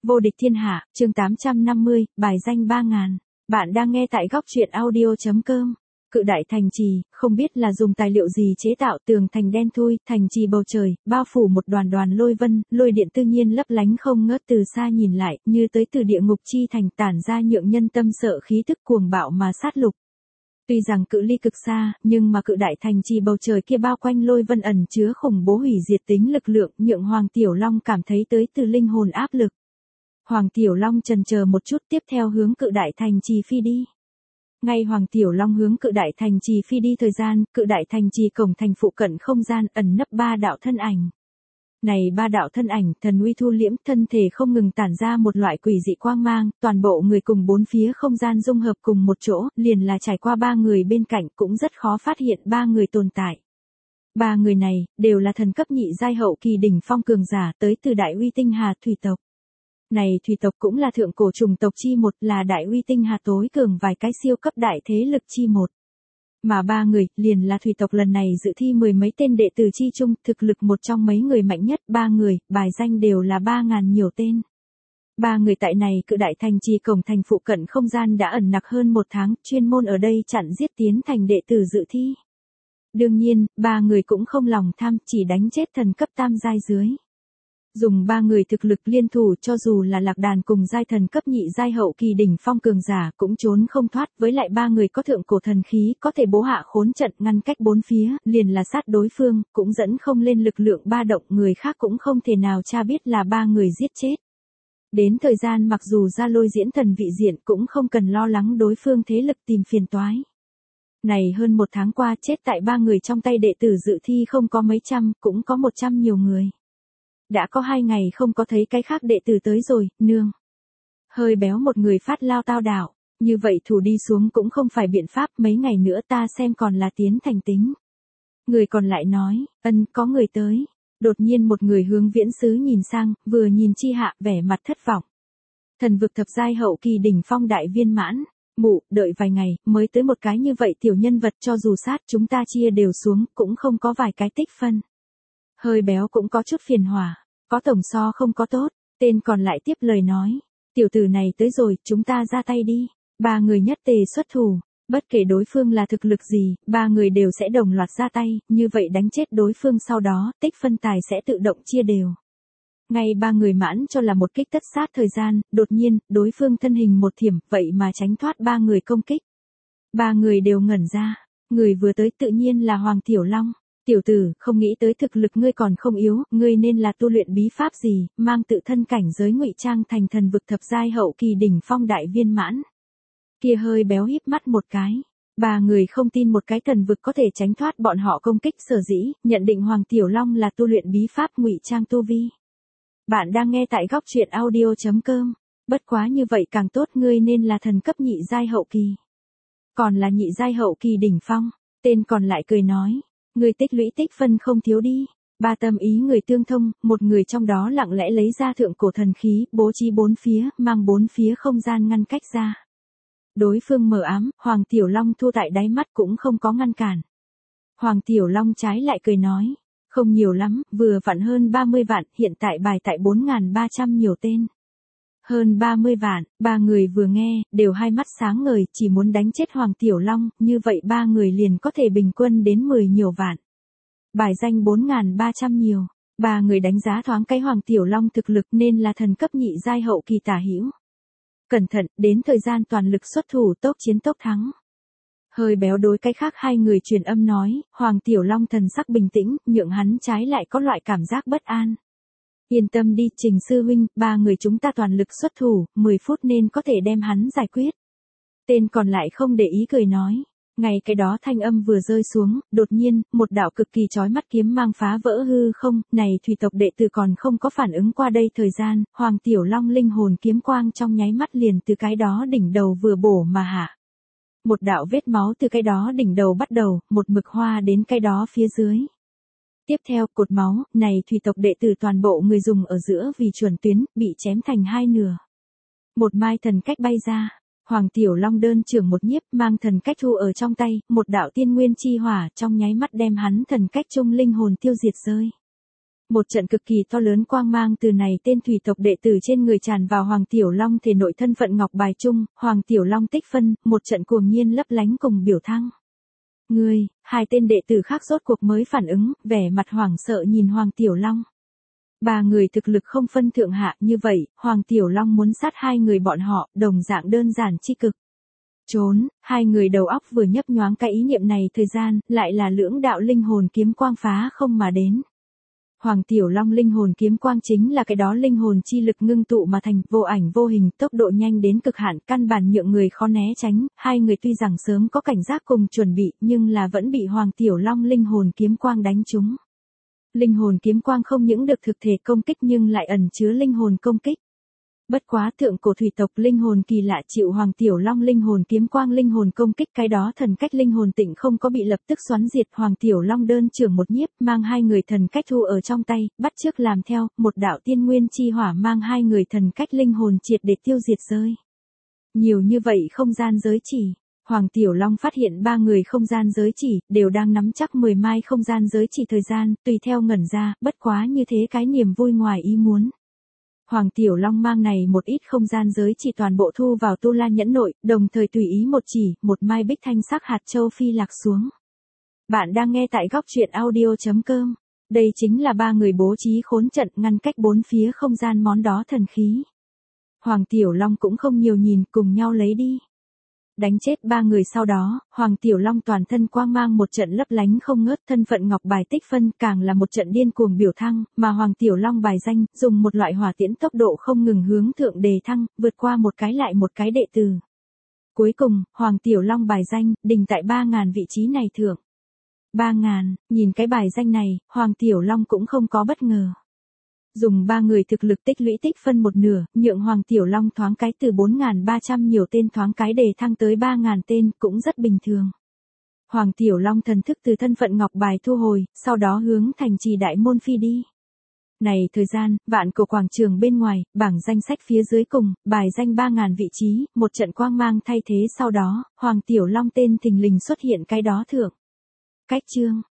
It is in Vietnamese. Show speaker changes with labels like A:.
A: Vô địch thiên hạ, chương 850, bài danh 3000. Bạn đang nghe tại góc truyện audio.com. Cự đại thành trì, không biết là dùng tài liệu gì chế tạo, tường thành đen thui, thành trì bầu trời, bao phủ một đoàn đoàn lôi vân, lôi điện tự nhiên lấp lánh không ngớt, từ xa nhìn lại, như tới từ địa ngục chi thành, tản ra nhượng nhân tâm sợ khí tức cuồng bạo mà sát lục. Tuy rằng cự ly cực xa, nhưng mà cự đại thành trì bầu trời kia bao quanh lôi vân ẩn chứa khủng bố hủy diệt tính lực lượng, nhượng Hoàng Tiểu Long cảm thấy tới từ linh hồn áp lực. Hoàng Tiểu Long chần chờ một chút, tiếp theo hướng cự đại thành trì phi đi. Ngay Hoàng Tiểu Long hướng cự đại thành trì phi đi thời gian, cự đại thành trì cổng thành phụ cận không gian ẩn nấp ba đạo thân ảnh. Này ba đạo thân ảnh, thần uy thu liễm, thân thể không ngừng tản ra một loại quỷ dị quang mang, toàn bộ người cùng bốn phía không gian dung hợp cùng một chỗ, liền là trải qua ba người bên cạnh cũng rất khó phát hiện ba người tồn tại. Ba người này, đều là thần cấp nhị giai hậu kỳ đỉnh phong cường giả tới từ đại uy tinh hà thủy tộc. Này thủy tộc cũng là thượng cổ trùng tộc chi một, là đại uy tinh hà tối cường vài cái siêu cấp đại thế lực chi một. Mà ba người, liền là thủy tộc lần này dự thi mười mấy tên đệ tử chi chung, thực lực một trong mấy người mạnh nhất, ba người, bài danh đều là 3000 nhiều tên. Ba người tại này cự đại thành trì cổng thành phụ cận không gian đã ẩn nặc hơn một tháng, chuyên môn ở đây chặn giết tiến thành đệ tử dự thi. Đương nhiên, ba người cũng không lòng tham, chỉ đánh chết thần cấp tam giai dưới. Dùng ba người thực lực liên thủ, cho dù là lạc đàn cùng giai thần cấp nhị giai hậu kỳ đỉnh phong cường giả cũng trốn không thoát, với lại ba người có thượng cổ thần khí, có thể bố hạ khốn trận ngăn cách bốn phía, liền là sát đối phương, cũng dẫn không lên lực lượng ba động, người khác cũng không thể nào tra biết là ba người giết chết. Đến thời gian mặc dù ra lôi diễn thần vị diện cũng không cần lo lắng đối phương thế lực tìm phiền toái. Này hơn một tháng qua chết tại ba người trong tay đệ tử dự thi không có mấy trăm, cũng có 100 nhiều người. Đã có 2 ngày không có thấy cái khác đệ tử tới rồi, nương. Hơi béo một người phát lao tao đảo, như vậy thủ đi xuống cũng không phải biện pháp, mấy ngày nữa ta xem còn là tiến thành tính. Người còn lại nói, có người tới. Đột nhiên một người hướng Viễn Sứ nhìn sang, vừa nhìn Chi Hạ, vẻ mặt thất vọng. Thần vực thập giai hậu kỳ đỉnh phong đại viên mãn, mụ, đợi vài ngày, mới tới một cái như vậy tiểu nhân vật, cho dù sát chúng ta chia đều xuống, cũng không có vài cái tích phân. Hơi béo cũng có chút phiền hòa, có tổng so không có tốt, tên còn lại tiếp lời nói, tiểu tử này tới rồi, chúng ta ra tay đi. Ba người nhất tề xuất thủ, bất kể đối phương là thực lực gì, ba người đều sẽ đồng loạt ra tay, như vậy đánh chết đối phương sau đó, tích phân tài sẽ tự động chia đều. Ngay ba người mãn cho là một kích tất sát thời gian, đột nhiên, đối phương thân hình một thiểm, vậy mà tránh thoát ba người công kích. Ba người đều ngẩn ra, người vừa tới tự nhiên là Hoàng Tiểu Long. Tiểu tử, không nghĩ tới thực lực ngươi còn không yếu, ngươi nên là tu luyện bí pháp gì, mang tự thân cảnh giới ngụy trang thành thần vực thập giai hậu kỳ đỉnh phong đại viên mãn. Kia hơi béo híp mắt một cái. Ba người không tin một cái thần vực có thể tránh thoát bọn họ công kích, sở dĩ, nhận định Hoàng Tiểu Long là tu luyện bí pháp ngụy trang tu vi. Bạn đang nghe tại góc truyện audio.com. Bất quá như vậy càng tốt, ngươi nên là thần cấp nhị giai hậu kỳ. Còn là nhị giai hậu kỳ đỉnh phong, tên còn lại cười nói. Người tích lũy tích phân không thiếu đi. Ba tâm ý người tương thông, một người trong đó lặng lẽ lấy ra thượng cổ thần khí, bố trí bốn phía, mang bốn phía không gian ngăn cách ra. Đối phương mờ ám, Hoàng Tiểu Long thu tại đáy mắt cũng không có ngăn cản. Hoàng Tiểu Long trái lại cười nói, không nhiều lắm, vừa vặn hơn 30 vạn, hiện tại bài tại 4300 nhiều tên. Hơn 30 vạn, ba người vừa nghe, đều hai mắt sáng ngời, chỉ muốn đánh chết Hoàng Tiểu Long, như vậy ba người liền có thể bình quân đến 10 nhiều vạn. Bài danh 4300 nhiều, ba người đánh giá thoáng cái Hoàng Tiểu Long thực lực nên là thần cấp nhị giai hậu kỳ tả hữu. Cẩn thận, đến thời gian toàn lực xuất thủ, tốc chiến tốc thắng. Hơi béo đối cái khác hai người truyền âm nói, Hoàng Tiểu Long thần sắc bình tĩnh, nhượng hắn trái lại có loại cảm giác bất an. Yên tâm đi, Trình sư huynh, ba người chúng ta toàn lực xuất thủ, 10 phút nên có thể đem hắn giải quyết. Tên còn lại không để ý cười nói. Ngay cái đó thanh âm vừa rơi xuống, đột nhiên, một đạo cực kỳ chói mắt kiếm mang phá vỡ hư không, này thủy tộc đệ tử còn không có phản ứng qua đây thời gian, Hoàng Tiểu Long linh hồn kiếm quang trong nháy mắt liền từ cái đó đỉnh đầu vừa bổ mà hạ. Một đạo vết máu từ cái đó đỉnh đầu bắt đầu, một mực hoa đến cái đó phía dưới. Tiếp theo, cột máu, này thủy tộc đệ tử toàn bộ người dùng ở giữa vì chuẩn tuyến, bị chém thành hai nửa. Một mai thần cách bay ra, Hoàng Tiểu Long đơn trưởng một nhiếp mang thần cách thu ở trong tay, một đạo tiên nguyên chi hỏa trong nháy mắt đem hắn thần cách chung linh hồn tiêu diệt rơi. Một trận cực kỳ to lớn quang mang từ này tên thủy tộc đệ tử trên người tràn vào Hoàng Tiểu Long thể nội thân phận ngọc bài chung, Hoàng Tiểu Long tích phân, một trận cuồng nhiên lấp lánh cùng biểu thăng. Hai tên đệ tử khác rốt cuộc mới phản ứng, vẻ mặt hoảng sợ nhìn Hoàng Tiểu Long. Ba người thực lực không phân thượng hạ như vậy, Hoàng Tiểu Long muốn sát hai người bọn họ, đồng dạng đơn giản chi cực. Trốn, hai người đầu óc vừa nhấp nhoáng cái ý niệm này thời gian, lại là lưỡng đạo linh hồn kiếm quang phá không mà đến. Hoàng Tiểu Long linh hồn kiếm quang chính là cái đó linh hồn chi lực ngưng tụ mà thành, vô ảnh vô hình, tốc độ nhanh đến cực hạn, căn bản nhượng người khó né tránh, hai người tuy rằng sớm có cảnh giác cùng chuẩn bị, nhưng là vẫn bị Hoàng Tiểu Long linh hồn kiếm quang đánh trúng. Linh hồn kiếm quang không những được thực thể công kích nhưng lại ẩn chứa linh hồn công kích. Bất quá thượng cổ thủy tộc linh hồn kỳ lạ chịu Hoàng Tiểu Long linh hồn kiếm quang linh hồn công kích, cái đó thần cách linh hồn tịnh không có bị lập tức xoắn diệt. Hoàng Tiểu Long đơn trưởng một nhiếp, mang hai người thần cách thu ở trong tay, bắt chước làm theo, một đạo tiên nguyên chi hỏa mang hai người thần cách linh hồn triệt để tiêu diệt rơi. Nhiều như vậy không gian giới chỉ. Hoàng Tiểu Long phát hiện ba người không gian giới chỉ, đều đang nắm chắc 10 mai không gian giới chỉ thời gian, tùy theo ngẩn ra, bất quá như thế cái niềm vui ngoài ý muốn. Hoàng Tiểu Long mang này một ít không gian giới chỉ toàn bộ thu vào tu la nhẫn nội, đồng thời tùy ý một chỉ, một mai bích thanh sắc hạt châu phi lạc xuống. Bạn đang nghe tại góc truyện audio.com. Đây chính là ba người bố trí khốn trận ngăn cách bốn phía không gian món đó thần khí. Hoàng Tiểu Long cũng không nhiều nhìn, cùng nhau lấy đi. Đánh chết ba người sau đó, Hoàng Tiểu Long toàn thân quang mang một trận lấp lánh không ngớt, thân phận ngọc bài tích phân càng là một trận điên cuồng biểu thăng, mà Hoàng Tiểu Long bài danh, dùng một loại hỏa tiễn tốc độ không ngừng hướng thượng đề thăng, vượt qua một cái lại một cái đệ tử. Cuối cùng, Hoàng Tiểu Long bài danh, đình tại 3.000 vị trí này thượng. 3.000, nhìn cái bài danh này, Hoàng Tiểu Long cũng không có bất ngờ. Dùng ba người thực lực tích lũy tích phân một nửa, nhượng Hoàng Tiểu Long thoáng cái từ 4.300 nhiều tên thoáng cái đề thăng tới 3.000 tên, cũng rất bình thường. Hoàng Tiểu Long thần thức từ thân phận ngọc bài thu hồi, sau đó hướng thành trì đại môn phi đi. Này thời gian, vạn cổ quảng trường bên ngoài, bảng danh sách phía dưới cùng, bài danh 3.000 vị trí, một trận quang mang thay thế sau đó, Hoàng Tiểu Long tên thình lình xuất hiện cái đó thượng. Cách chương.